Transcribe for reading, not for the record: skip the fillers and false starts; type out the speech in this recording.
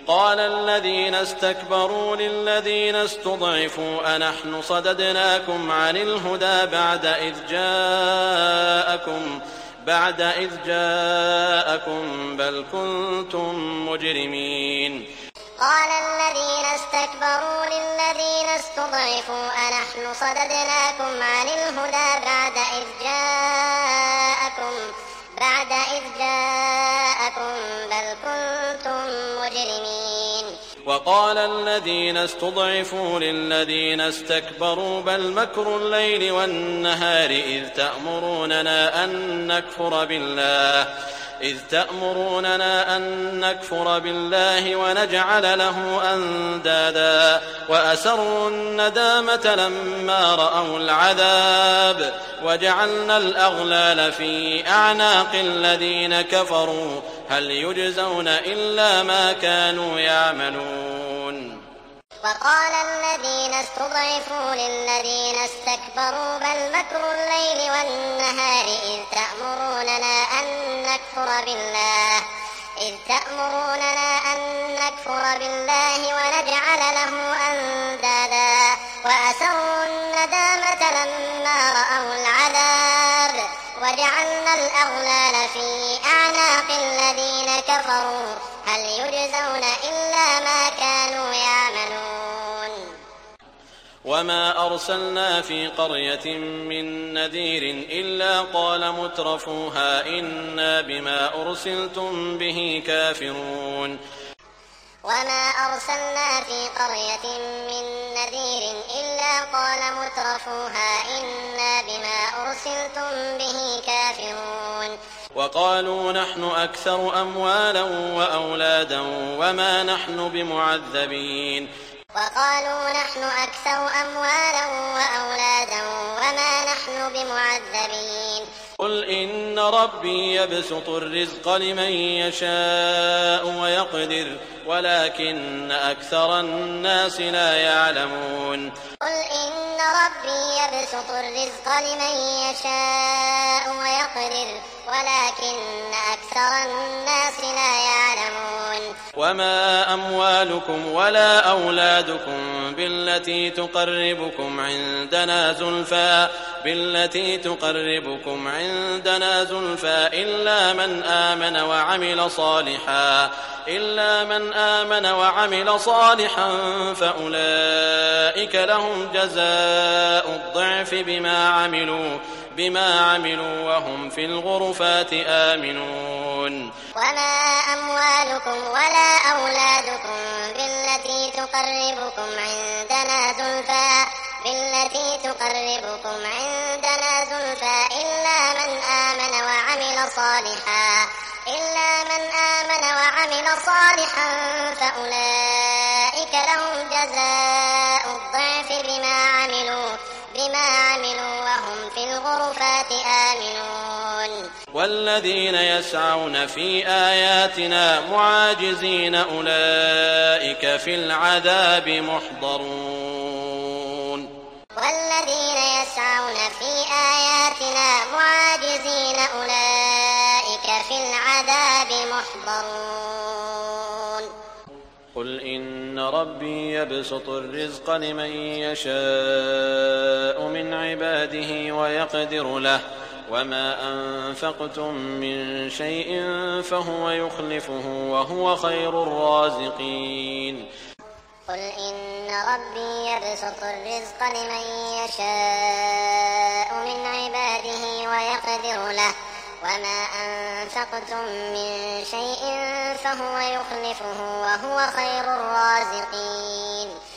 قال الذين استكبروا للذين استضعفوا أنحن صددناكم عن الهدى بعد إذ جاءكم بل كنتم مجرمين. قال الذين استكبروا للذين استضعفوا أنحن صددناكم عن الهدى بعد إذ جاءكم بل كنتم مجرمين. وقال الذين استضعفوا للذين استكبروا بل مكر الليل والنهار إذ تأمروننا أن نكفر بالله ونجعل له أندادا وأسروا الندامة لما رأوا العذاب وجعلنا الأغلال في أعناق الذين كفروا هل يجزون إلا ما كانوا يعملون. وقال الذين استضعفوا للذين استكبروا بل مكر الليل والنهار إذ تأمروننا أن نكفر بالله ونجعل له أندادا وأسروا الندامة لما رأوا العذاب وجعلنا الأغلال في أعناق الذين كفروا هل يجزون إلا ما كانوا يعملون. وما أرسلنا في قرية من نذير إلا قال مترفوها إنا بما أرسلتم به كافرون. وما أرسلنا في قرية من نذير إلا قال مترفوها إنا بما أرسلتم به كافرون. وقالوا نحن أكثر أموالا وأولادا وما نحن بمعذبين. وقالوا نحن أكثر أموالا وأولادا وما نحن بمعذبين. قل إن ربي يبسط الرزق لمن يشاء ويقدر ولكن أكثر الناس لا يعلمون. قل إن ربي يبسط الرزق لمن يشاء ويقدر ولكن أكثر الناس لا يعلمون. وما أموالكم ولا أولادكم بالتي تقربكم عندنا زلفى إلا من آمن وعمل صالحا فأولئك لهم جزاء الضعف بما عملوا وهم في الغرفات آمنون. وما أموالكم ولا أولادكم بالتي تقربكم عندنا زلفى إلا من آمن وعمل صالحا فأولئك لهم جزاء الضعف بما عملوا وهم في الغرفات آمنون. والذين يسعون في آياتنا معاجزين أولئك في العذاب محضرون. والذين يسعون في آياتنا معاجزين أولئك في العذاب محضرون. قل إن ربي يبسط الرزق لمن يشاء من عباده ويقدر له وما أنفقتم من شيء فهو يخلفه وهو خير الرازقين. قل إن ربي يبسط الرزق لمن يشاء من عباده ويقدر له وما أنفقتم من شيء فهو يخلفه وهو خير الرازقين.